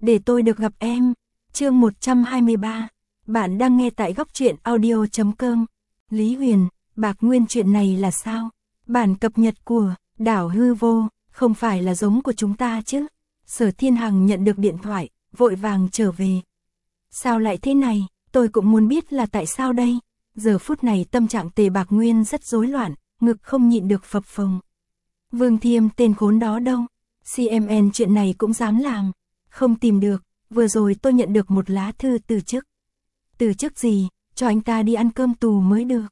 để tôi được gặp em. Chương 123. Bạn đang nghe tại góc truyện audio.com. Lý Huyền, Bạc Nguyên chuyện này là sao? Bản cập nhật của Đảo Hư Vô, không phải là giống của chúng ta chứ? Sở Thiên Hằng nhận được điện thoại, vội vàng trở về. Sao lại thế này? Tôi cũng muốn biết là tại sao đây? Giờ phút này tâm trạng Tề Bạc Nguyên rất rối loạn, ngực không nhịn được phập phồng. Vương Thiêm tên khốn đó đâu? CMN chuyện này cũng dám làm. Không tìm được, vừa rồi tôi nhận được một lá thư từ chức. Từ chức gì, cho anh ta đi ăn cơm tù mới được.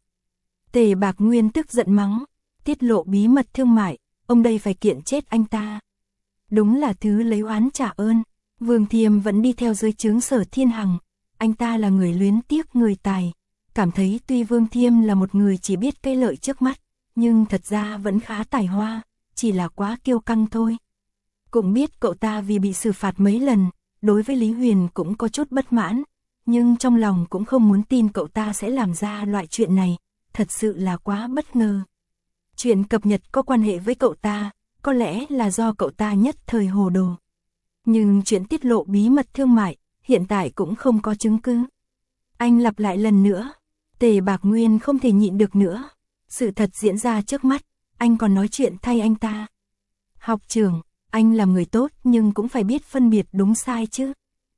Tề Bạc Nguyên tức giận mắng, tiết lộ bí mật thương mại, ông đây phải kiện chết anh ta. Đúng là thứ lấy oán trả ơn. Vương Thiêm vẫn đi theo dưới trướng Sở Thiên Hằng, anh ta là người luyến tiếc người tài. Cảm thấy tuy Vương Thiêm là một người chỉ biết cái lợi trước mắt, nhưng thật ra vẫn khá tài hoa, chỉ là quá kiêu căng thôi. Cũng biết cậu ta vì bị xử phạt mấy lần, đối với Lý Huyền cũng có chút bất mãn, nhưng trong lòng cũng không muốn tin cậu ta sẽ làm ra loại chuyện này, thật sự là quá bất ngờ. Chuyện cập nhật có quan hệ với cậu ta, có lẽ là do cậu ta nhất thời hồ đồ. Nhưng chuyện tiết lộ bí mật thương mại, hiện tại cũng không có chứng cứ. Anh lặp lại lần nữa, Tề Bạc Nguyên không thể nhịn được nữa. Sự thật diễn ra trước mắt, anh còn nói chuyện thay anh ta. Học trưởng, anh là người tốt nhưng cũng phải biết phân biệt đúng sai chứ.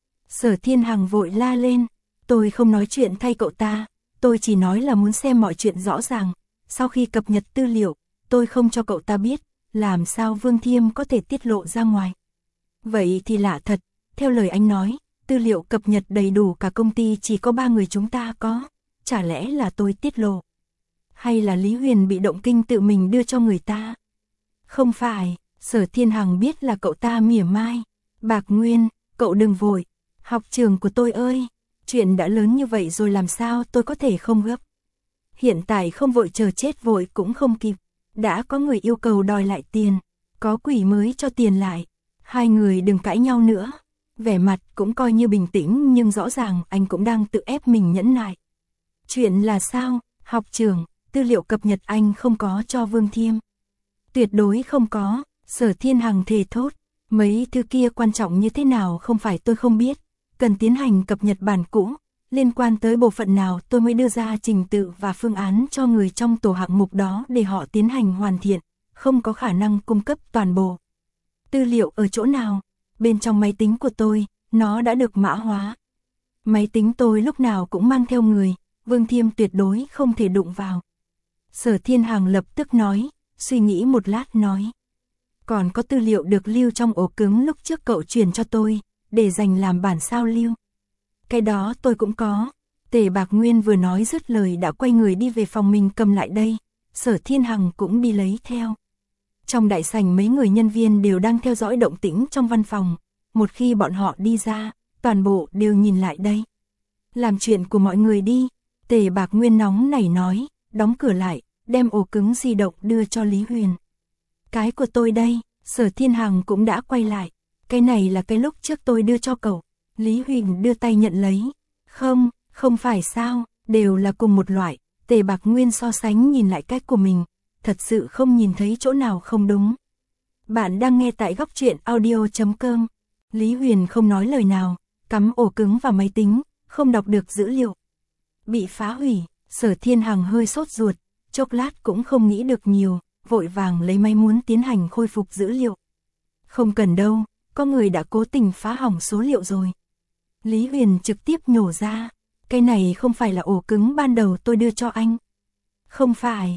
Sở Thiên Hằng vội la lên, tôi không nói chuyện thay cậu ta, tôi chỉ nói là muốn xem mọi chuyện rõ ràng. Sau khi cập nhật tư liệu, tôi không cho cậu ta biết, làm sao Vương Thiêm có thể tiết lộ ra ngoài. Vậy thì lạ thật, theo lời anh nói, tư liệu cập nhật đầy đủ cả công ty chỉ có 3 người chúng ta có, chả lẽ là tôi tiết lộ? Hay là Lý Huyền bị động kinh tự mình đưa cho người ta? Không phải, Sở Thiên Hằng biết là cậu ta mỉa mai. Bạc Nguyên, cậu đừng vội, học trường của tôi ơi, chuyện đã lớn như vậy rồi làm sao tôi có thể không gấp. Hiện tại không vội chờ chết vội cũng không kịp, đã có người yêu cầu đòi lại tiền, có quỷ mới cho tiền lại, hai người đừng cãi nhau nữa. Vẻ mặt cũng coi như bình tĩnh nhưng rõ ràng anh cũng đang tự ép mình nhẫn nại. Chuyện là sao, học trưởng, tư liệu cập nhật anh không có cho Vương Thiêm. Tuyệt đối không có, Sở Thiên Hằng thề thốt, mấy thứ kia quan trọng như thế nào không phải tôi không biết, cần tiến hành cập nhật bản cũ, liên quan tới bộ phận nào tôi mới đưa ra trình tự và phương án cho người trong tổ hạng mục đó để họ tiến hành hoàn thiện, không có khả năng cung cấp toàn bộ. Tư liệu ở chỗ nào? Bên trong máy tính của tôi, nó đã được mã hóa. Máy tính tôi lúc nào cũng mang theo người, Vương Thiêm tuyệt đối không thể đụng vào. Sở Thiên Hằng lập tức nói, suy nghĩ một lát nói. Còn có tư liệu được lưu trong ổ cứng lúc trước cậu truyền cho tôi, để dành làm bản sao lưu. Cái đó tôi cũng có. Tề Bạc Nguyên vừa nói dứt lời đã quay người đi về phòng mình cầm lại đây. Sở Thiên Hằng cũng đi lấy theo. Trong đại sảnh mấy người nhân viên đều đang theo dõi động tĩnh trong văn phòng. Một khi bọn họ đi ra, toàn bộ đều nhìn lại đây. Làm chuyện của mọi người đi. Tề Bạc Nguyên nóng nảy nói, đóng cửa lại, đem ổ cứng di động đưa cho Lý Huyền. Cái của tôi đây, Sở Thiên Hằng cũng đã quay lại. Cái này là cái lúc trước tôi đưa cho cậu. Lý Huyền đưa tay nhận lấy. Không, không phải sao, đều là cùng một loại. Tề Bạc Nguyên so sánh nhìn lại cái của mình, thật sự không nhìn thấy chỗ nào không đúng. Bạn đang nghe tại góc truyện audio.com. Lý Huyền không nói lời nào, cắm ổ cứng vào máy tính, không đọc được dữ liệu. Bị phá hủy, Sở Thiên Hằng hơi sốt ruột, chốc lát cũng không nghĩ được nhiều, vội vàng lấy máy muốn tiến hành khôi phục dữ liệu. Không cần đâu, có người đã cố tình phá hỏng số liệu rồi. Lý Huyền trực tiếp nhổ ra, cái này không phải là ổ cứng ban đầu tôi đưa cho anh. Không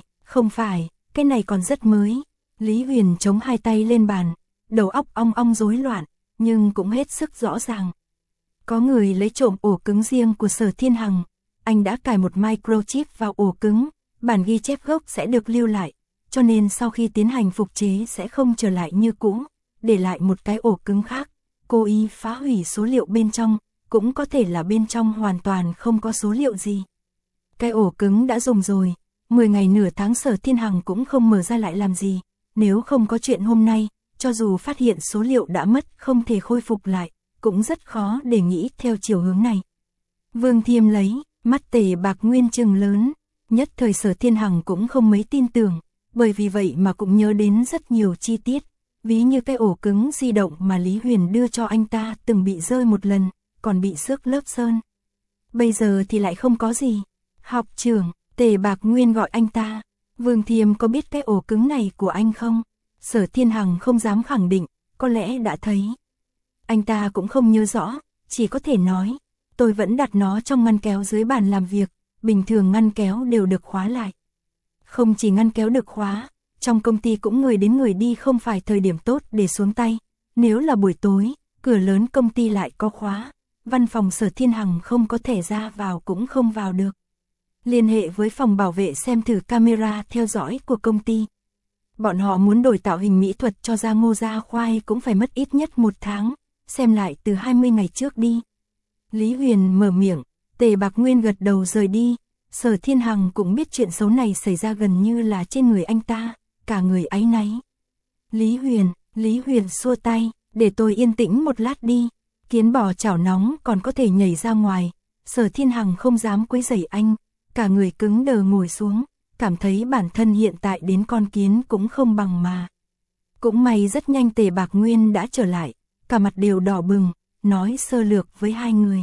phải, cái này còn rất mới. Lý Huyền chống hai tay lên bàn, đầu óc ong ong rối loạn, nhưng cũng hết sức rõ ràng. Có người lấy trộm ổ cứng riêng của Sở Thiên Hằng, anh đã cài một microchip vào ổ cứng, bản ghi chép gốc sẽ được lưu lại, cho nên sau khi tiến hành phục chế sẽ không trở lại như cũ, để lại một cái ổ cứng khác, cố ý phá hủy số liệu bên trong, cũng có thể là bên trong hoàn toàn không có số liệu gì. Cái ổ cứng đã dùng rồi, 10 ngày nửa tháng Sở Thiên Hằng cũng không mở ra lại làm gì, nếu không có chuyện hôm nay, cho dù phát hiện số liệu đã mất không thể khôi phục lại, cũng rất khó để nghĩ theo chiều hướng này. Vương Thiêm lấy, mắt Tề Bạc Nguyên trừng lớn, nhất thời Sở Thiên Hằng cũng không mấy tin tưởng, bởi vì vậy mà cũng nhớ đến rất nhiều chi tiết. Ví như cái ổ cứng di động mà Lý Huyền đưa cho anh ta từng bị rơi một lần, còn bị xước lớp sơn. Bây giờ thì lại không có gì. Học trưởng, Tề Bạc Nguyên gọi anh ta. Vương Thiêm có biết cái ổ cứng này của anh không? Sở Thiên Hằng không dám khẳng định, có lẽ đã thấy. Anh ta cũng không nhớ rõ, chỉ có thể nói. Tôi vẫn đặt nó trong ngăn kéo dưới bàn làm việc, bình thường ngăn kéo đều được khóa lại. Không chỉ ngăn kéo được khóa, trong công ty cũng người đến người đi không phải thời điểm tốt để xuống tay. Nếu là buổi tối, cửa lớn công ty lại có khóa, văn phòng Sở Thiên Hằng không có thể ra vào cũng không vào được. Liên hệ với phòng bảo vệ xem thử camera theo dõi của công ty. Bọn họ muốn đổi tạo hình mỹ thuật cho da ngô da khoai cũng phải mất ít nhất 1 tháng, xem lại từ 20 ngày trước đi. Lý Huyền mở miệng, Tề Bạc Nguyên gật đầu rời đi. Sở Thiên Hằng cũng biết chuyện xấu này xảy ra gần như là trên người anh ta, cả người áy náy. Lý Huyền xua tay, để tôi yên tĩnh một lát đi. Kiến bò chảo nóng còn có thể nhảy ra ngoài. Sở Thiên Hằng không dám quấy rầy anh, cả người cứng đờ ngồi xuống, cảm thấy bản thân hiện tại đến con kiến cũng không bằng mà. Cũng may rất nhanh Tề Bạc Nguyên đã trở lại, cả mặt đều đỏ bừng, nói sơ lược với hai người.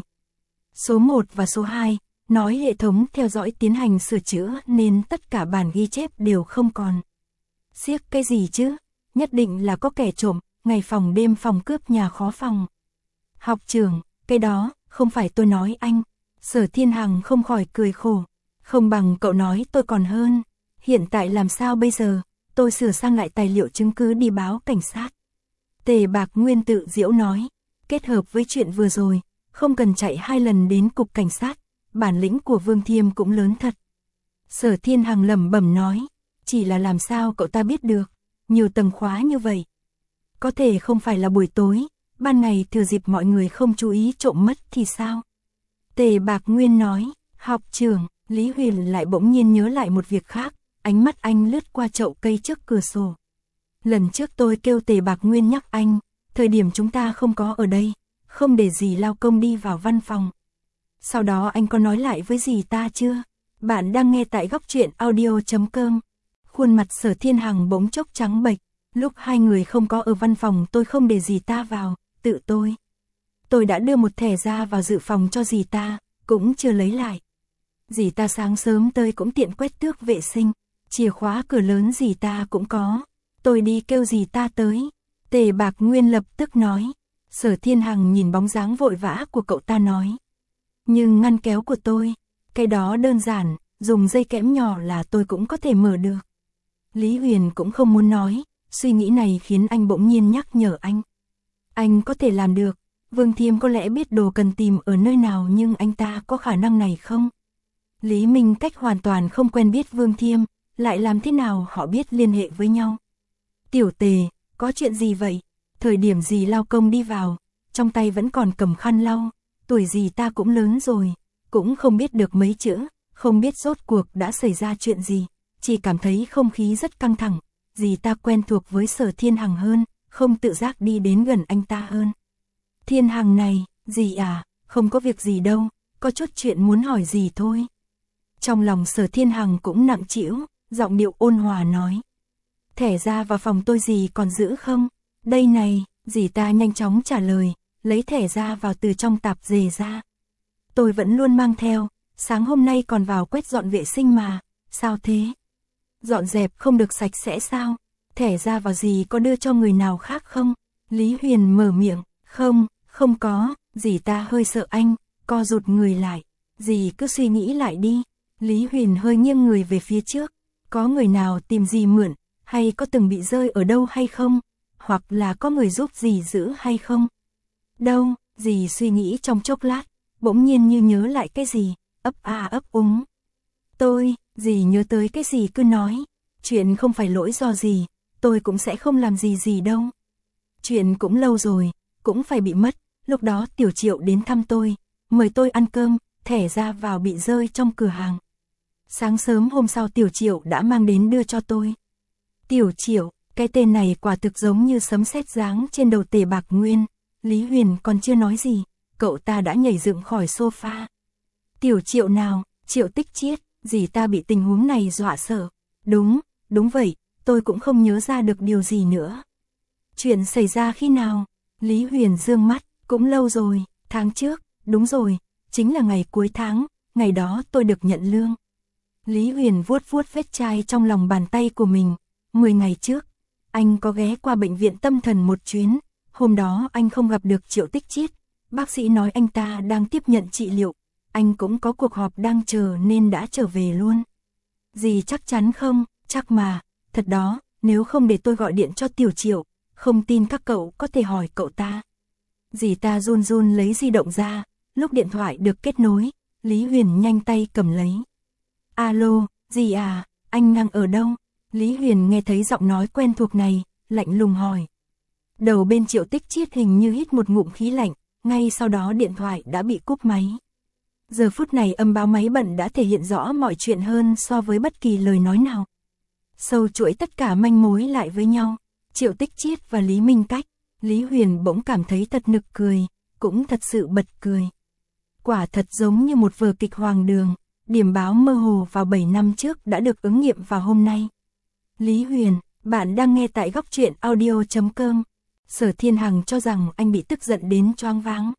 Số 1 và số 2, nói hệ thống theo dõi tiến hành sửa chữa nên tất cả bản ghi chép đều không còn. Xiếc cái gì chứ? Nhất định là có kẻ trộm, ngày phòng đêm phòng cướp nhà khó phòng. Học trưởng, cái đó, không phải tôi nói anh. Sở Thiên Hằng không khỏi cười khổ. Không bằng cậu nói tôi còn hơn. Hiện tại làm sao bây giờ? Tôi sửa sang lại tài liệu chứng cứ đi báo cảnh sát. Tề Bạc Nguyên tự giễu nói. Kết hợp với chuyện vừa rồi, không cần chạy 2 lần đến cục cảnh sát. Bản lĩnh của Vương Thiêm cũng lớn thật. Sở Thiên Hằng lẩm bẩm nói. Chỉ là làm sao cậu ta biết được? Nhiều tầng khóa như vậy. Có thể không phải là buổi tối, ban ngày thừa dịp mọi người không chú ý trộm mất thì sao? Tề Bạc Nguyên nói. Học trưởng, Lý Huyền lại bỗng nhiên nhớ lại một việc khác, ánh mắt anh lướt qua chậu cây trước cửa sổ. Lần trước tôi kêu Tề Bạc Nguyên nhắc anh, thời điểm chúng ta không có ở đây, không để dì lao công đi vào văn phòng. Sau đó anh có nói lại với dì ta chưa? Bạn đang nghe tại góc truyện audio.com. Khuôn mặt Sở Thiên Hằng bỗng chốc trắng bệch, lúc hai người không có ở văn phòng tôi không để dì ta vào, tự tôi. Tôi đã đưa một thẻ ra vào dự phòng cho dì ta, cũng chưa lấy lại. Dì ta sáng sớm tới cũng tiện quét tước vệ sinh, chìa khóa cửa lớn dì ta cũng có. Tôi đi kêu dì ta tới. Tề Bạc Nguyên lập tức nói. Sở Thiên Hằng nhìn bóng dáng vội vã của cậu ta nói. Nhưng ngăn kéo của tôi, cái đó đơn giản, dùng dây kẽm nhỏ là tôi cũng có thể mở được. Lý Huyền cũng không muốn nói, suy nghĩ này khiến anh bỗng nhiên nhắc nhở anh. Anh có thể làm được, Vương Thiêm có lẽ biết đồ cần tìm ở nơi nào nhưng anh ta có khả năng này không? Lý Minh Cách hoàn toàn không quen biết Vương Thiêm, lại làm thế nào họ biết liên hệ với nhau? Tiểu Tề, có chuyện gì vậy? Thời điểm dì lao công đi vào, trong tay vẫn còn cầm khăn lau, tuổi dì ta cũng lớn rồi, cũng không biết được mấy chữ, không biết rốt cuộc đã xảy ra chuyện gì, chỉ cảm thấy không khí rất căng thẳng, dì ta quen thuộc với Sở Thiên Hằng hơn, không tự giác đi đến gần anh ta hơn. Thiên Hằng này, dì à, không có việc gì đâu, có chút chuyện muốn hỏi dì thôi. Trong lòng Sở Thiên Hằng cũng nặng trĩu, giọng điệu ôn hòa nói. Thẻ ra vào phòng tôi dì còn giữ không? Đây này, dì ta nhanh chóng trả lời, lấy thẻ ra vào từ trong tạp dề ra. Tôi vẫn luôn mang theo, sáng hôm nay còn vào quét dọn vệ sinh mà, sao thế? Dọn dẹp không được sạch sẽ sao? Thẻ ra vào dì có đưa cho người nào khác không? Lý Huyền mở miệng, không có, dì ta hơi sợ anh, co rụt người lại, dì cứ suy nghĩ lại đi. Lý Huyền hơi nghiêng người về phía trước, có người nào tìm dì mượn, hay có từng bị rơi ở đâu hay không? Hoặc là có người giúp dì giữ hay không? Đâu, dì suy nghĩ trong chốc lát, bỗng nhiên như nhớ lại cái gì, ấp a ấp úng. Dì nhớ tới cái gì cứ nói, chuyện không phải lỗi do dì, tôi cũng sẽ không làm gì dì đâu. Chuyện cũng lâu rồi, cũng phải bị mất, lúc đó Tiểu Triệu đến thăm tôi, mời tôi ăn cơm, thẻ ra vào bị rơi trong cửa hàng. Sáng sớm hôm sau Tiểu Triệu đã mang đến đưa cho tôi. Tiểu Triệu, cái tên này quả thực giống như sấm sét giáng trên đầu Tề Bạc Nguyên. Lý Huyền còn chưa nói gì, cậu ta đã nhảy dựng khỏi sofa. Tiểu Triệu nào? Triệu Tích Chiết, dì ta bị tình huống này dọa sợ. Đúng vậy, tôi cũng không nhớ ra được điều gì nữa. Chuyện xảy ra khi nào? Lý Huyền dương mắt, cũng lâu rồi, tháng trước, đúng rồi, chính là ngày cuối tháng, ngày đó tôi được nhận lương. Lý Huyền vuốt vuốt vết chai trong lòng bàn tay của mình, 10 ngày trước, anh có ghé qua bệnh viện tâm thần một chuyến, hôm đó anh không gặp được Triệu Tích Chiết, bác sĩ nói anh ta đang tiếp nhận trị liệu, anh cũng có cuộc họp đang chờ nên đã trở về luôn. Dì chắc chắn không? Chắc mà, thật đó, nếu không để tôi gọi điện cho Tiểu Triệu, không tin các cậu có thể hỏi cậu ta. Dì ta run run lấy di động ra, lúc điện thoại được kết nối, Lý Huyền nhanh tay cầm lấy. Alo, dì à, anh đang ở đâu? Lý Huyền nghe thấy giọng nói quen thuộc này, lạnh lùng hỏi. Đầu bên Triệu Tích Chiết hình như hít một ngụm khí lạnh, ngay sau đó điện thoại đã bị cúp máy. Giờ phút này âm báo máy bận đã thể hiện rõ mọi chuyện hơn so với bất kỳ lời nói nào. Sâu chuỗi tất cả manh mối lại với nhau, Triệu Tích Chiết và Lý Minh Cách, Lý Huyền bỗng cảm thấy thật nực cười, cũng thật sự bật cười. Quả thật giống như một vở kịch hoàng đường, điểm báo mơ hồ vào 7 năm trước đã được ứng nghiệm vào hôm nay. Lý Huyền, bạn đang nghe tại góc truyện audio.com. Sở Thiên Hằng cho rằng anh bị tức giận đến choáng váng.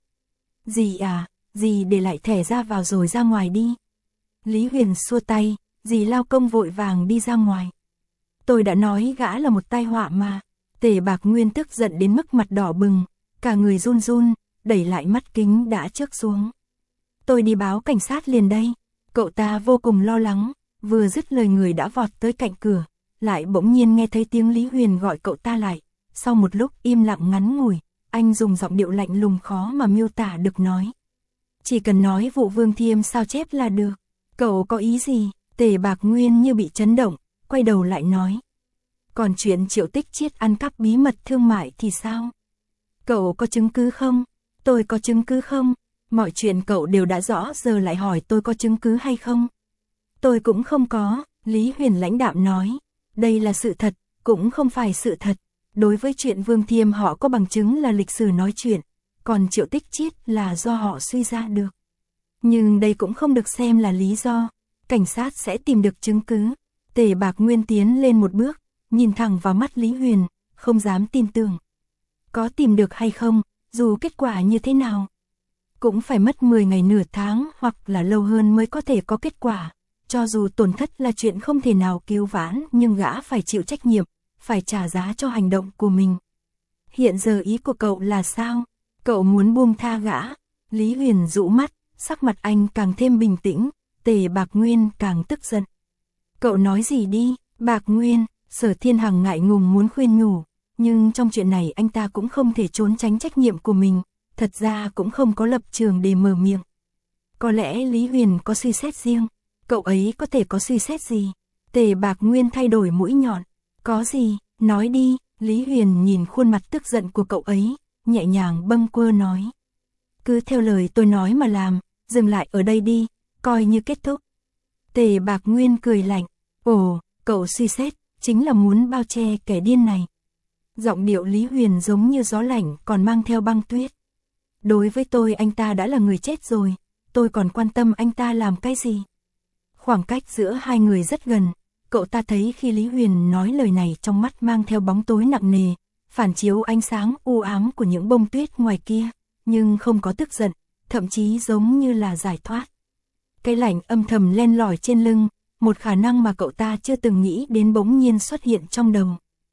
Dì à, dì để lại thẻ ra vào rồi ra ngoài đi. Lý Huyền xua tay, dì lao công vội vàng đi ra ngoài. Tôi đã nói gã là một tai họa mà. Tề Bạc Nguyên tức giận đến mức mặt đỏ bừng, cả người run run, đẩy lại mắt kính đã chớp xuống. Tôi đi báo cảnh sát liền đây. Cậu ta vô cùng lo lắng, vừa dứt lời người đã vọt tới cạnh cửa, lại bỗng nhiên nghe thấy tiếng Lý Huyền gọi cậu ta lại. Sau một lúc im lặng ngắn ngủi, anh dùng giọng điệu lạnh lùng khó mà miêu tả được nói. Chỉ cần nói vụ Vương Thiêm sao chép là được. Cậu có ý gì? Tề Bạc Nguyên như bị chấn động, quay đầu lại nói. Còn chuyện Triệu Tích Chiết ăn cắp bí mật thương mại thì sao? Cậu có chứng cứ không? Tôi có chứng cứ không? Mọi chuyện cậu đều đã rõ, giờ lại hỏi tôi có chứng cứ hay không? Tôi cũng không có, Lý Huyền lãnh đạm nói. Đây là sự thật, cũng không phải sự thật. Đối với chuyện Vương Thiêm họ có bằng chứng là lịch sử nói chuyện, còn Triệu Tích Chiết là do họ suy ra được. Nhưng đây cũng không được xem là lý do, cảnh sát sẽ tìm được chứng cứ. Tề Bạc Nguyên tiến lên một bước, nhìn thẳng vào mắt Lý Huyền, không dám tin tưởng. Có tìm được hay không, dù kết quả như thế nào, cũng phải mất 10 ngày nửa tháng hoặc là lâu hơn mới có thể có kết quả. Cho dù tổn thất là chuyện không thể nào cứu vãn, nhưng gã phải chịu trách nhiệm, phải trả giá cho hành động của mình. Hiện giờ ý của cậu là sao? Cậu muốn buông tha gã? Lý Huyền rũ mắt, sắc mặt anh càng thêm bình tĩnh, Tề Bạc Nguyên càng tức giận. Cậu nói gì đi, Bạc Nguyên? Sở Thiên Hằng ngại ngùng muốn khuyên nhủ, nhưng trong chuyện này anh ta cũng không thể trốn tránh trách nhiệm của mình, thật ra cũng không có lập trường để mở miệng. Có lẽ Lý Huyền có suy xét riêng, cậu ấy có thể có suy xét gì? Tề Bạc Nguyên thay đổi mũi nhọn, có gì, nói đi. Lý Huyền nhìn khuôn mặt tức giận của cậu ấy, nhẹ nhàng bâng quơ nói. Cứ theo lời tôi nói mà làm, dừng lại ở đây đi, coi như kết thúc. Tề Bạc Nguyên cười lạnh, ồ, cậu suy xét, chính là muốn bao che kẻ điên này. Giọng điệu Lý Huyền giống như gió lạnh còn mang theo băng tuyết. Đối với tôi anh ta đã là người chết rồi, tôi còn quan tâm anh ta làm cái gì? Khoảng cách giữa hai người rất gần, cậu ta thấy khi Lý Huyền nói lời này trong mắt mang theo bóng tối nặng nề, phản chiếu ánh sáng u ám của những bông tuyết ngoài kia, nhưng không có tức giận, thậm chí giống như là giải thoát. Cái lạnh âm thầm len lỏi trên lưng, một khả năng mà cậu ta chưa từng nghĩ đến bỗng nhiên xuất hiện trong đầu.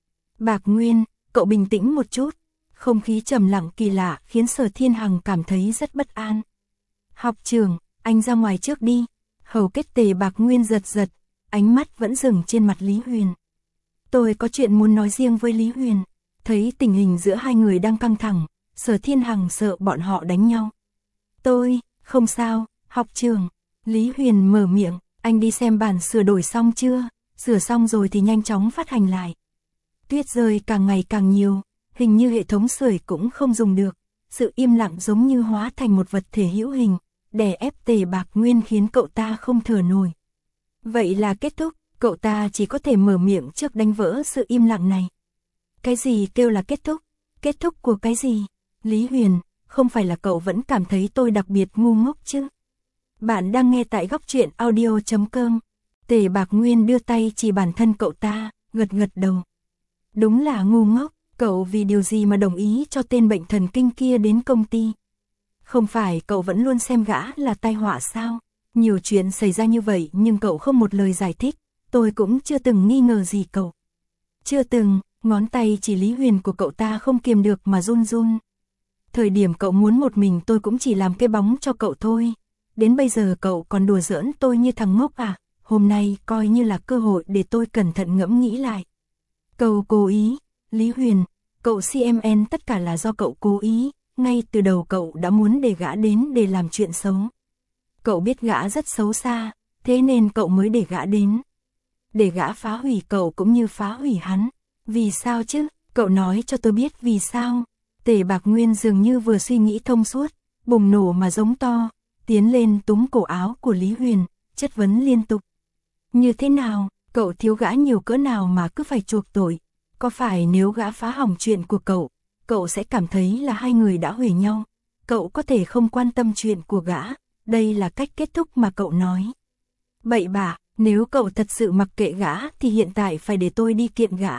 Bạc Nguyên, cậu bình tĩnh một chút. Không khí trầm lặng kỳ lạ khiến Sở Thiên Hằng cảm thấy rất bất an. Học trưởng, anh ra ngoài trước đi. Hầu kết Tề Bạc Nguyên giật giật, ánh mắt vẫn dừng trên mặt Lý Huyền. Tôi có chuyện muốn nói riêng với Lý Huyền. Thấy tình hình giữa hai người đang căng thẳng, Sở Thiên Hằng sợ bọn họ đánh nhau. Tôi, không sao, học trưởng. Lý Huyền mở miệng, anh đi xem bản sửa đổi xong chưa? Sửa xong rồi thì nhanh chóng phát hành lại. Tuyết rơi càng ngày càng nhiều, hình như hệ thống sưởi cũng không dùng được. Sự im lặng giống như hóa thành một vật thể hữu hình, đè ép Tề Bạc Nguyên khiến cậu ta không thở nổi. Vậy là kết thúc, cậu ta chỉ có thể mở miệng trước đánh vỡ sự im lặng này. Cái gì kêu là kết thúc? Kết thúc của cái gì? Lý Huyền, không phải là cậu vẫn cảm thấy tôi đặc biệt ngu ngốc chứ? Bạn đang nghe tại góc truyện audio.com. Tề Bạc Nguyên đưa tay chỉ bản thân cậu ta, gật gật đầu. Đúng là ngu ngốc, Cậu vì điều gì mà đồng ý cho tên bệnh thần kinh kia đến công ty? Không phải cậu vẫn luôn xem gã là tai họa sao? Nhiều chuyện xảy ra như vậy nhưng cậu không một lời giải thích, tôi cũng chưa từng nghi ngờ gì cậu. Chưa từng, ngón tay chỉ Lý Huyền của cậu ta không kiềm được mà run run. Thời điểm cậu muốn một mình tôi cũng chỉ làm cái bóng cho cậu thôi. Đến bây giờ cậu còn đùa giỡn tôi như thằng ngốc à? Hôm nay coi như là cơ hội để tôi cẩn thận ngẫm nghĩ lại. Cậu cố ý, Lý Huyền, cậu CMN tất cả là do cậu cố ý, ngay từ đầu cậu đã muốn để gã đến để làm chuyện xấu. Cậu biết gã rất xấu xa, thế nên cậu mới để gã đến. Để gã phá hủy cậu cũng như phá hủy hắn. Vì sao chứ? Cậu nói cho tôi biết vì sao. Tề Bạc Nguyên dường như vừa suy nghĩ thông suốt, bùng nổ mà giống to, tiến lên túm cổ áo của Lý Huyền, chất vấn liên tục. Như thế nào, cậu thiếu gã nhiều cỡ nào mà cứ phải chuộc tội? Có phải nếu gã phá hỏng chuyện của cậu sẽ cảm thấy là hai người đã hủy nhau? Cậu có thể không quan tâm chuyện của gã, đây là cách kết thúc mà cậu nói. Bậy bạ, nếu cậu thật sự mặc kệ gã thì hiện tại phải để tôi đi kiện gã.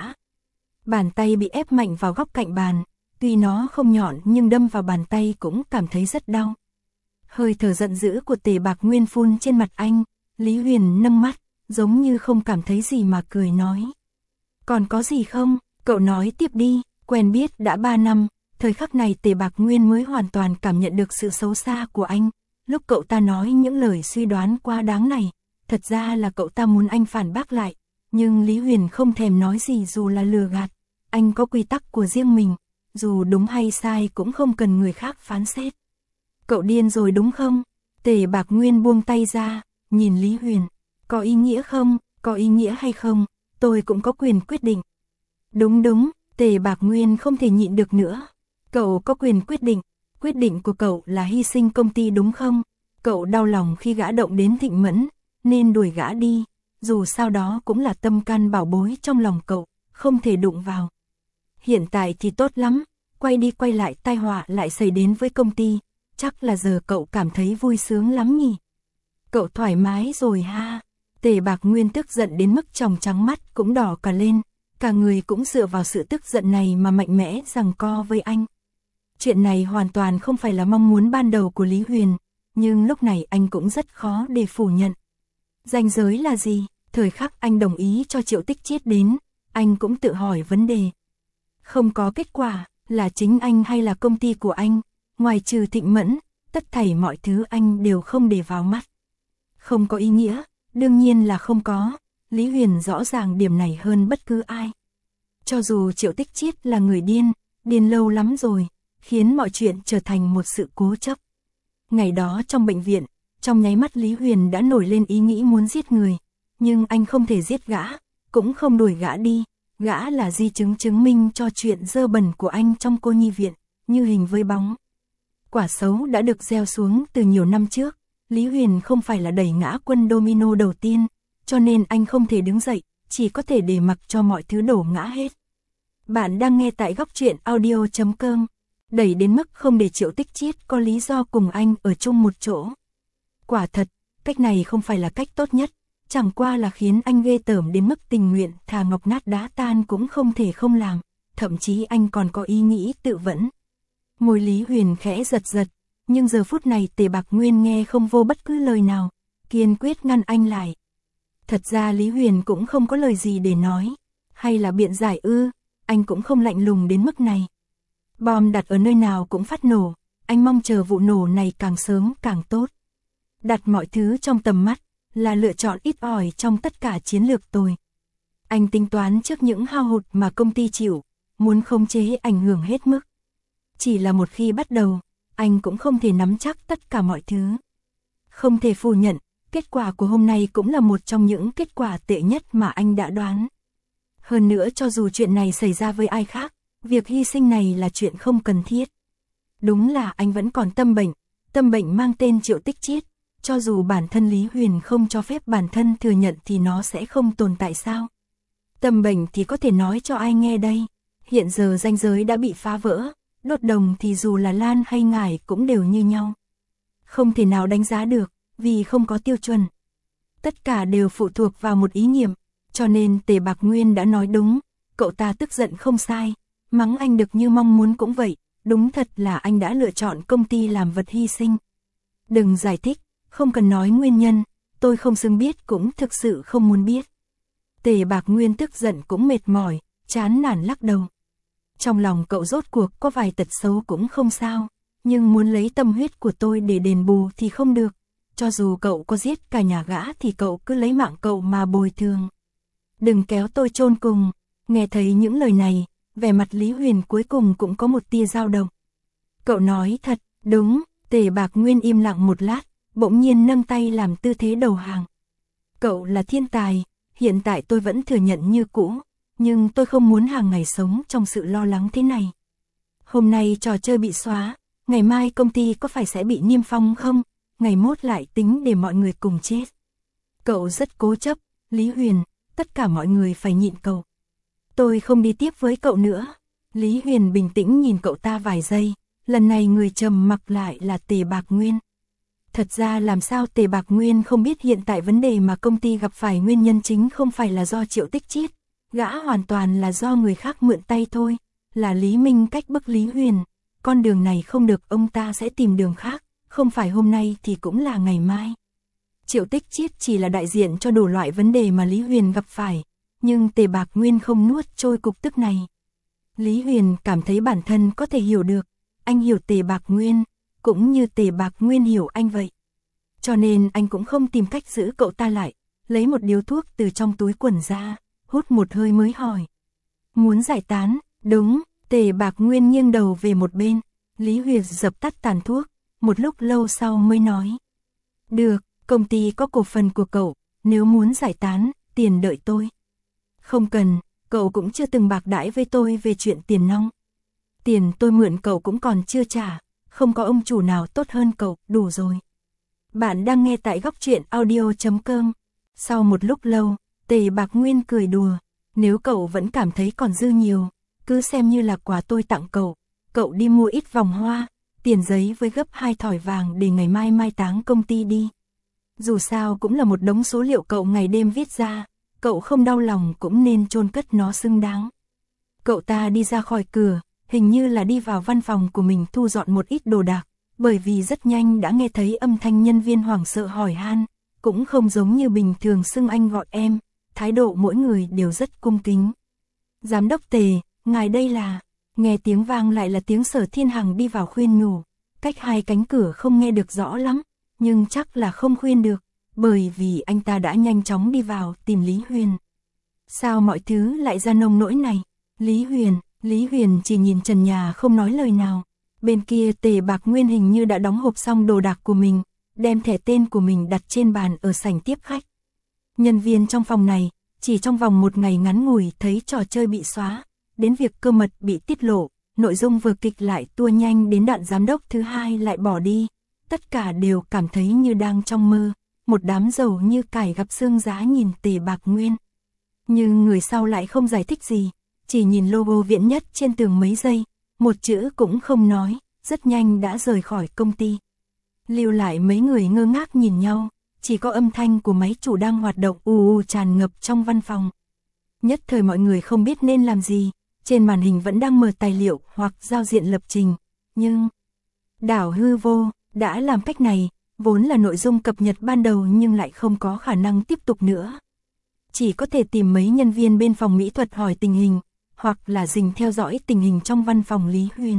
Bàn tay bị ép mạnh vào góc cạnh bàn, tuy nó không nhọn nhưng đâm vào bàn tay cũng cảm thấy rất đau. Hơi thở giận dữ của Tề Bạc Nguyên phun trên mặt anh, Lý Huyền nâng mắt, giống như không cảm thấy gì mà cười nói. Còn có gì không, cậu nói tiếp đi, quen biết đã 3 năm, thời khắc này Tề Bạc Nguyên mới hoàn toàn cảm nhận được sự xấu xa của anh. Lúc cậu ta nói những lời suy đoán quá đáng này, thật ra là cậu ta muốn anh phản bác lại, nhưng Lý Huyền không thèm nói gì dù là lừa gạt. Anh có quy tắc của riêng mình, dù đúng hay sai cũng không cần người khác phán xét. Cậu điên rồi đúng không? Tề Bạc Nguyên buông tay ra, nhìn Lý Huyền. Có ý nghĩa không? Có ý nghĩa hay không? Tôi cũng có quyền quyết định. Đúng, Tề Bạc Nguyên không thể nhịn được nữa. Cậu có quyền quyết định của cậu là hy sinh công ty đúng không? Cậu đau lòng khi gã động đến Thịnh Mẫn, nên đuổi gã đi. Dù sao đó cũng là tâm can bảo bối trong lòng cậu, không thể đụng vào. Hiện tại thì tốt lắm, quay đi quay lại tai họa lại xảy đến với công ty, chắc là giờ cậu cảm thấy vui sướng lắm nhỉ? Cậu thoải mái rồi ha? Tề Bạc Nguyên tức giận đến mức tròng trắng mắt cũng đỏ cả lên, cả người cũng dựa vào sự tức giận này mà mạnh mẽ giằng co với anh. Chuyện này hoàn toàn không phải là mong muốn ban đầu của Lý Huyền, nhưng lúc này anh cũng rất khó để phủ nhận. Ranh giới là gì? Thời khắc anh đồng ý cho Triệu Tích Chiết đến, anh cũng tự hỏi vấn đề. Không có kết quả, là chính anh hay là công ty của anh, ngoài trừ Thịnh Mẫn, tất thảy mọi thứ anh đều không để vào mắt. Không có ý nghĩa, đương nhiên là không có, Lý Huyền rõ ràng điểm này hơn bất cứ ai. Cho dù Triệu Tích Chiết là người điên lâu lắm rồi, khiến mọi chuyện trở thành một sự cố chấp. Ngày đó trong bệnh viện, trong nháy mắt Lý Huyền đã nổi lên ý nghĩ muốn giết người, nhưng anh không thể giết gã, cũng không đuổi gã đi. Gã là di chứng chứng minh cho chuyện dơ bẩn của anh trong cô nhi viện, như hình với bóng. Quả xấu đã được gieo xuống từ nhiều năm trước, Lý Huyền không phải là đẩy ngã quân domino đầu tiên, cho nên anh không thể đứng dậy, chỉ có thể để mặc cho mọi thứ đổ ngã hết. Bạn đang nghe tại góc truyện audio.com, đẩy đến mức không để Triệu Tích Chiết có lý do cùng anh ở chung một chỗ. Quả thật, cách này không phải là cách tốt nhất. Chẳng qua là khiến anh ghê tởm đến mức tình nguyện thà ngọc nát đá tan cũng không thể không làm, thậm chí anh còn có ý nghĩ tự vẫn. Môi Lý Huyền khẽ giật, nhưng giờ phút này Tề Bạc Nguyên nghe không vô bất cứ lời nào, kiên quyết ngăn anh lại. Thật ra Lý Huyền cũng không có lời gì để nói, hay là biện giải ư, anh cũng không lạnh lùng đến mức này. Bom đặt ở nơi nào cũng phát nổ, anh mong chờ vụ nổ này càng sớm càng tốt. Đặt mọi thứ trong tầm mắt là lựa chọn ít ỏi trong tất cả chiến lược tôi. Anh tính toán trước những hao hụt mà công ty chịu, muốn khống chế ảnh hưởng hết mức. Chỉ là một khi bắt đầu, anh cũng không thể nắm chắc tất cả mọi thứ. Không thể phủ nhận, kết quả của hôm nay cũng là một trong những kết quả tệ nhất mà anh đã đoán. Hơn nữa cho dù chuyện này xảy ra với ai khác, việc hy sinh này là chuyện không cần thiết. Đúng là anh vẫn còn tâm bệnh mang tên Triệu Tích Chiết. Cho dù bản thân Lý Huyền không cho phép bản thân thừa nhận thì nó sẽ không tồn tại sao? Tâm bệnh thì có thể nói cho ai nghe đây? Hiện giờ ranh giới đã bị phá vỡ, đốt đồng thì dù là Lan hay Ngải cũng đều như nhau. Không thể nào đánh giá được, vì không có tiêu chuẩn. Tất cả đều phụ thuộc vào một ý niệm, cho nên Tề Bạc Nguyên đã nói đúng, cậu ta tức giận không sai, Mắng anh được như mong muốn cũng vậy, đúng thật là anh đã lựa chọn công ty làm vật hy sinh. Đừng giải thích, không cần nói nguyên nhân, tôi không xứng biết cũng thực sự không muốn biết. Tề Bạc Nguyên tức giận cũng mệt mỏi, chán nản lắc đầu. Trong lòng cậu rốt cuộc có vài tật xấu cũng không sao, nhưng muốn lấy tâm huyết của tôi để đền bù thì không được. Cho dù cậu có giết cả nhà gã thì cậu cứ lấy mạng cậu mà bồi thường. Đừng kéo tôi chôn cùng. Nghe thấy những lời này, vẻ mặt Lý Huyền cuối cùng cũng có một tia dao động. Cậu nói thật, đúng. Tề Bạc Nguyên im lặng một lát, bỗng nhiên nâng tay làm tư thế đầu hàng. Cậu là thiên tài, hiện tại tôi vẫn thừa nhận như cũ, nhưng tôi không muốn hàng ngày sống trong sự lo lắng thế này. Hôm nay trò chơi bị xóa, ngày mai công ty có phải sẽ bị niêm phong không? Ngày mốt lại tính để mọi người cùng chết. Cậu rất cố chấp, Lý Huyền, tất cả mọi người phải nhịn cậu. Tôi không đi tiếp với cậu nữa. Lý Huyền bình tĩnh nhìn cậu ta vài giây, lần này người trầm mặc lại là Tề Bạc Nguyên. Thật ra làm sao Tề Bạc Nguyên không biết hiện tại vấn đề mà công ty gặp phải nguyên nhân chính không phải là do Triệu Tích Chiết, gã hoàn toàn là do người khác mượn tay thôi, là Lý Minh cách bức Lý Huyền, con đường này không được ông ta sẽ tìm đường khác, không phải hôm nay thì cũng là ngày mai. Triệu Tích Chiết chỉ là đại diện cho đủ loại vấn đề mà Lý Huyền gặp phải, nhưng Tề Bạc Nguyên không nuốt trôi cục tức này. Lý Huyền cảm thấy bản thân có thể hiểu được, anh hiểu Tề Bạc Nguyên, cũng như Tề Bạc Nguyên hiểu anh vậy. Cho nên anh cũng không tìm cách giữ cậu ta lại, lấy một điếu thuốc từ trong túi quần ra, hút một hơi mới hỏi. Muốn giải tán, đúng, Tề Bạc Nguyên nghiêng đầu về một bên, Lý Huyền dập tắt tàn thuốc, một lúc lâu sau mới nói. Được, công ty có cổ phần của cậu, nếu muốn giải tán, tiền đợi tôi. Không cần, cậu cũng chưa từng bạc đãi với tôi về chuyện tiền nong. Tiền tôi mượn cậu cũng còn chưa trả, không có ông chủ nào tốt hơn cậu, đủ rồi. Bạn đang nghe tại góc truyện audio.com. Sau một lúc lâu, Tề Bạc Nguyên cười đùa, nếu cậu vẫn cảm thấy còn dư nhiều, cứ xem như là quà tôi tặng cậu, cậu đi mua ít vòng hoa, tiền giấy với gấp 2 thỏi vàng để ngày mai mai táng công ty đi. Dù sao cũng là một đống số liệu cậu ngày đêm viết ra, cậu không đau lòng cũng nên chôn cất nó xứng đáng. Cậu ta đi ra khỏi cửa, hình như là đi vào văn phòng của mình thu dọn một ít đồ đạc, bởi vì rất nhanh đã nghe thấy âm thanh nhân viên hoảng sợ hỏi han, cũng không giống như bình thường xưng anh gọi em, thái độ mỗi người đều rất cung kính. Giám đốc Tề, ngài đây là, nghe tiếng vang lại là tiếng Sở Thiên Hằng đi vào khuyên nhủ, cách hai cánh cửa không nghe được rõ lắm, nhưng chắc là không khuyên được, bởi vì anh ta đã nhanh chóng đi vào tìm Lý Huyền. Sao mọi thứ lại ra nông nỗi này? Lý Huyền chỉ nhìn trần nhà không nói lời nào. Bên kia Tề Bạc Nguyên hình như đã đóng hộp xong đồ đạc của mình, đem thẻ tên của mình đặt trên bàn ở sảnh tiếp khách. Nhân viên trong phòng này, chỉ trong vòng một ngày ngắn ngủi thấy trò chơi bị xóa, đến việc cơ mật bị tiết lộ, nội dung vừa kịch lại tua nhanh đến đoạn giám đốc thứ hai lại bỏ đi. Tất cả đều cảm thấy như đang trong mơ, một đám dầu như cải gặp xương giá nhìn Tề Bạc Nguyên. Nhưng người sau lại không giải thích gì, chỉ nhìn logo Viện Nhất trên tường mấy giây, một chữ cũng không nói, rất nhanh đã rời khỏi công ty. Lưu lại mấy người ngơ ngác nhìn nhau, chỉ có âm thanh của máy chủ đang hoạt động tràn ngập trong văn phòng. Nhất thời mọi người không biết nên làm gì, trên màn hình vẫn đang mở tài liệu hoặc giao diện lập trình, nhưng đảo hư vô đã làm cách này, vốn là nội dung cập nhật ban đầu nhưng lại không có khả năng tiếp tục nữa. Chỉ có thể tìm mấy nhân viên bên phòng mỹ thuật hỏi tình hình, hoặc là dình theo dõi tình hình trong văn phòng Lý Huyền.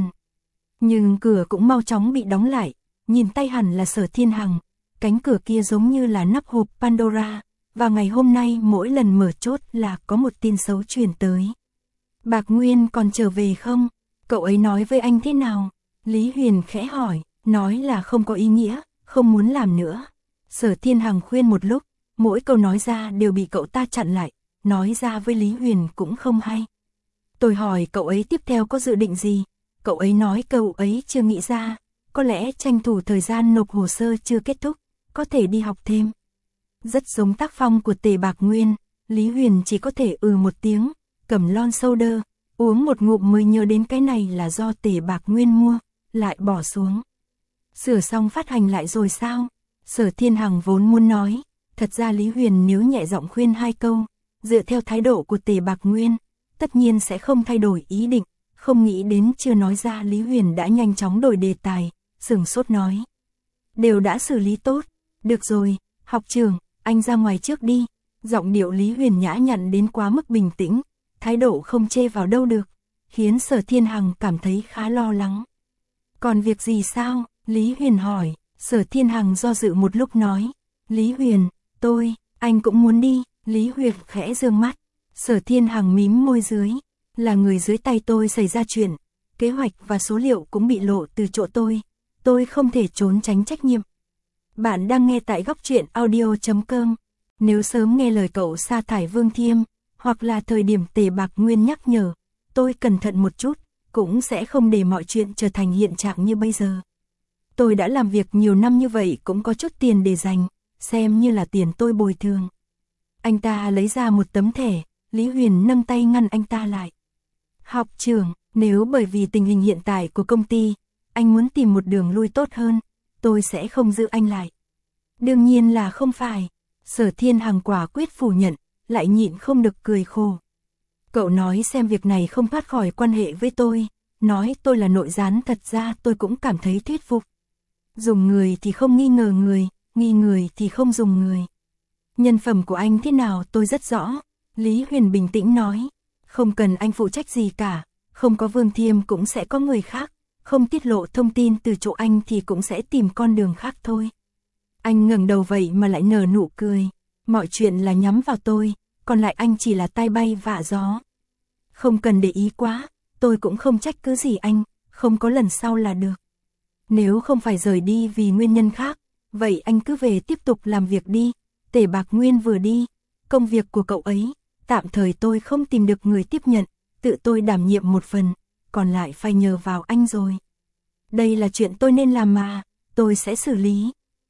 Nhưng cửa cũng mau chóng bị đóng lại, nhìn tay hẳn là Sở Thiên Hằng, cánh cửa kia giống như là nắp hộp Pandora, và ngày hôm nay mỗi lần mở chốt là có một tin xấu truyền tới. Bạc Nguyên còn trở về không? Cậu ấy nói với anh thế nào? Lý Huyền khẽ hỏi, nói là không có ý nghĩa, không muốn làm nữa. Sở Thiên Hằng khuyên một lúc, mỗi câu nói ra đều bị cậu ta chặn lại, nói ra với Lý Huyền cũng không hay. Tôi hỏi cậu ấy tiếp theo có dự định gì, cậu ấy nói cậu ấy chưa nghĩ ra, có lẽ tranh thủ thời gian nộp hồ sơ chưa kết thúc, có thể đi học thêm. Rất giống tác phong của Tề Bạc Nguyên, Lý Huyền chỉ có thể một tiếng, cầm lon soda, uống một ngụm mới nhớ đến cái này là do Tề Bạc Nguyên mua, lại bỏ xuống. Sửa xong phát hành lại rồi sao? Sở Thiên Hằng vốn muốn nói, thật ra Lý Huyền nếu nhẹ giọng khuyên hai câu, dựa theo thái độ của Tề Bạc Nguyên, tất nhiên sẽ không thay đổi ý định, không nghĩ đến chưa nói ra Lý Huyền đã nhanh chóng đổi đề tài, sửng sốt nói. Đều đã xử lý tốt, được rồi, học trưởng, anh ra ngoài trước đi. Giọng điệu Lý Huyền nhã nhặn đến quá mức bình tĩnh, thái độ không chê vào đâu được, khiến Sở Thiên Hằng cảm thấy khá lo lắng. Còn việc gì sao? Lý Huyền hỏi. Sở Thiên Hằng do dự một lúc nói. Lý Huyền, anh cũng muốn đi. Lý Huyền khẽ dương mắt. Sở Thiên Hằng mím môi dưới. Là người dưới tay tôi xảy ra chuyện, kế hoạch và số liệu cũng bị lộ từ chỗ tôi không thể trốn tránh trách nhiệm. Bạn đang nghe tại góc truyện audio.com. Nếu sớm nghe lời cậu sa thải Vương Thiêm, hoặc là thời điểm Tề Bạc Nguyên nhắc nhở, tôi cẩn thận một chút, cũng sẽ không để mọi chuyện trở thành hiện trạng như bây giờ. Tôi đã làm việc nhiều năm như vậy cũng có chút tiền để dành, xem như là tiền tôi bồi thường. Anh ta lấy ra một tấm thẻ, Lý Huyền nâng tay ngăn anh ta lại. Học trưởng, nếu bởi vì tình hình hiện tại của công ty, anh muốn tìm một đường lui tốt hơn, tôi sẽ không giữ anh lại. Đương nhiên là không phải. Sở Thiên Hằng quả quyết phủ nhận, lại nhịn không được cười khổ. Cậu nói xem việc này không thoát khỏi quan hệ với tôi, nói tôi là nội gián, thật ra tôi cũng cảm thấy thuyết phục. Dùng người thì không nghi ngờ người, nghi người thì không dùng người. Nhân phẩm của anh thế nào tôi rất rõ, Lý Huyền bình tĩnh nói. Không cần anh phụ trách gì cả, không có Vương Thiêm cũng sẽ có người khác, không tiết lộ thông tin từ chỗ anh thì cũng sẽ tìm con đường khác thôi. Anh ngẩng đầu vậy mà lại nở nụ cười, mọi chuyện là nhắm vào tôi, còn lại anh chỉ là tai bay vạ gió. Không cần để ý quá, tôi cũng không trách cứ gì anh, không có lần sau là được. Nếu không phải rời đi vì nguyên nhân khác, vậy anh cứ về tiếp tục làm việc đi. Tề Bạc Nguyên vừa đi, công việc của cậu ấy, tạm thời tôi không tìm được người tiếp nhận, tự tôi đảm nhiệm một phần, còn lại phải nhờ vào anh rồi. Đây là chuyện tôi nên làm mà, tôi sẽ xử lý.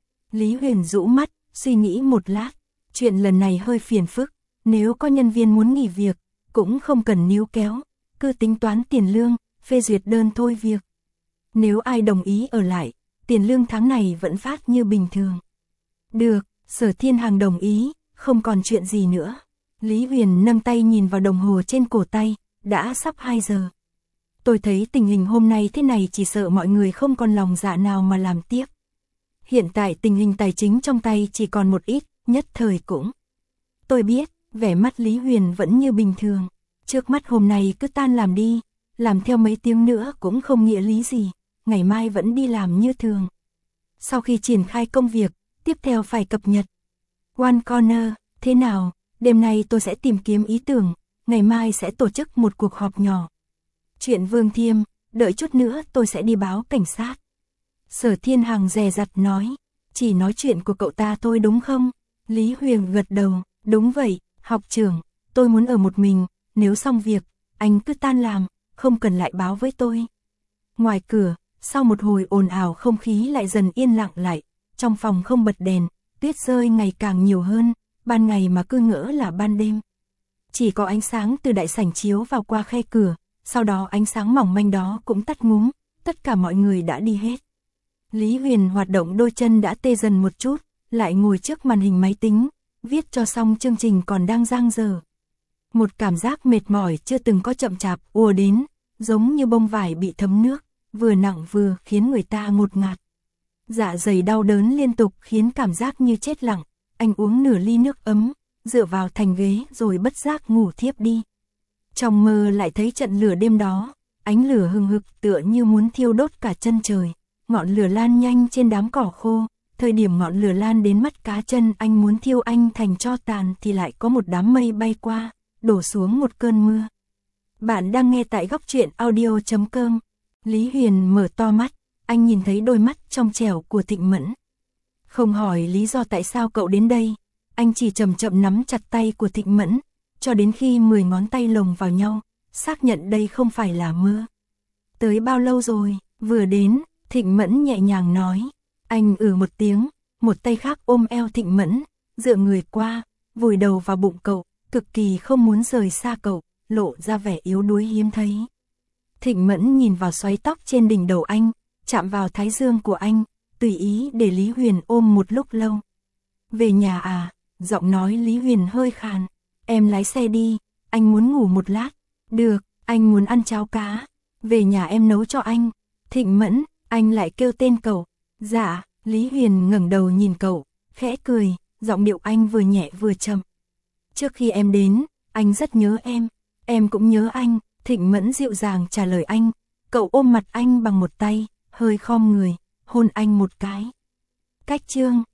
Lý Huyền rũ mắt, suy nghĩ một lát, chuyện lần này hơi phiền phức, nếu có nhân viên muốn nghỉ việc, cũng không cần níu kéo, cứ tính toán tiền lương, phê duyệt đơn thôi việc. Nếu ai đồng ý ở lại, tiền lương tháng này vẫn phát như bình thường. Được, Sở Thiên Hằng đồng ý, không còn chuyện gì nữa. Lý Huyền nâng tay nhìn vào đồng hồ trên cổ tay, đã sắp 2 giờ. Tôi thấy tình hình hôm nay thế này chỉ sợ mọi người không còn lòng dạ nào mà làm tiếp. Hiện tại tình hình tài chính trong tay chỉ còn một ít, nhất thời cũng. Tôi biết, vẻ mắt Lý Huyền vẫn như bình thường. Trước mắt hôm nay cứ tan làm đi, làm theo mấy tiếng nữa cũng không nghĩa lý gì, ngày mai vẫn đi làm như thường. Sau khi triển khai công việc, tiếp theo phải cập nhật. One Corner, thế nào, đêm nay tôi sẽ tìm kiếm ý tưởng, ngày mai sẽ tổ chức một cuộc họp nhỏ. Chuyện Vương Thiêm, đợi chút nữa tôi sẽ đi báo cảnh sát. Sở Thiên Hằng dè dặt nói, chỉ nói chuyện của cậu ta thôi đúng không? Lý Huyền gật đầu, đúng vậy, học trưởng, tôi muốn ở một mình, nếu xong việc, anh cứ tan làm, không cần lại báo với tôi. Ngoài cửa, sau một hồi ồn ào không khí lại dần yên lặng lại, trong phòng không bật đèn, tuyết rơi ngày càng nhiều hơn, ban ngày mà cứ ngỡ là ban đêm. Chỉ có ánh sáng từ đại sảnh chiếu vào qua khe cửa, sau đó ánh sáng mỏng manh đó cũng tắt ngúm, tất cả mọi người đã đi hết. Lý Huyền hoạt động đôi chân đã tê dần một chút, lại ngồi trước màn hình máy tính, viết cho xong chương trình còn đang dang dở. Một cảm giác mệt mỏi chưa từng có chậm chạp ùa đến, giống như bông vải bị thấm nước, vừa nặng vừa khiến người ta ngột ngạt. Dạ dày đau đớn liên tục khiến cảm giác như chết lặng, anh uống nửa ly nước ấm, dựa vào thành ghế rồi bất giác ngủ thiếp đi. Trong mơ lại thấy trận lửa đêm đó, ánh lửa hừng hực tựa như muốn thiêu đốt cả chân trời, ngọn lửa lan nhanh trên đám cỏ khô, thời điểm ngọn lửa lan đến mắt cá chân anh muốn thiêu anh thành tro tàn thì lại có một đám mây bay qua, đổ xuống một cơn mưa. Bạn đang nghe tại góc truyện audio.com. Lý Huyền mở to mắt, anh nhìn thấy đôi mắt trong trẻo của Thịnh Mẫn. Không hỏi lý do tại sao cậu đến đây, anh chỉ chậm chậm nắm chặt tay của Thịnh Mẫn, cho đến khi 10 ngón tay lồng vào nhau, xác nhận đây không phải là mơ. Tới bao lâu rồi, vừa đến, Thịnh Mẫn nhẹ nhàng nói. Anh một tiếng, một tay khác ôm eo Thịnh Mẫn, dựa người qua, vùi đầu vào bụng cậu, cực kỳ không muốn rời xa cậu, lộ ra vẻ yếu đuối hiếm thấy. Thịnh Mẫn nhìn vào xoáy tóc trên đỉnh đầu anh, chạm vào thái dương của anh, tùy ý để Lý Huyền ôm một lúc lâu. Về nhà à, giọng nói Lý Huyền hơi khàn. Em lái xe đi, anh muốn ngủ một lát. Được, anh muốn ăn cháo cá. về nhà em nấu cho anh. Thịnh Mẫn, anh lại kêu tên cậu. Dạ, Lý Huyền ngẩng đầu nhìn cậu, khẽ cười, giọng điệu anh vừa nhẹ vừa trầm. Trước khi em đến, anh rất nhớ em cũng nhớ anh. Thịnh Mẫn dịu dàng trả lời anh, cậu ôm mặt anh bằng một tay, hơi khom người, hôn anh một cái. Cách chương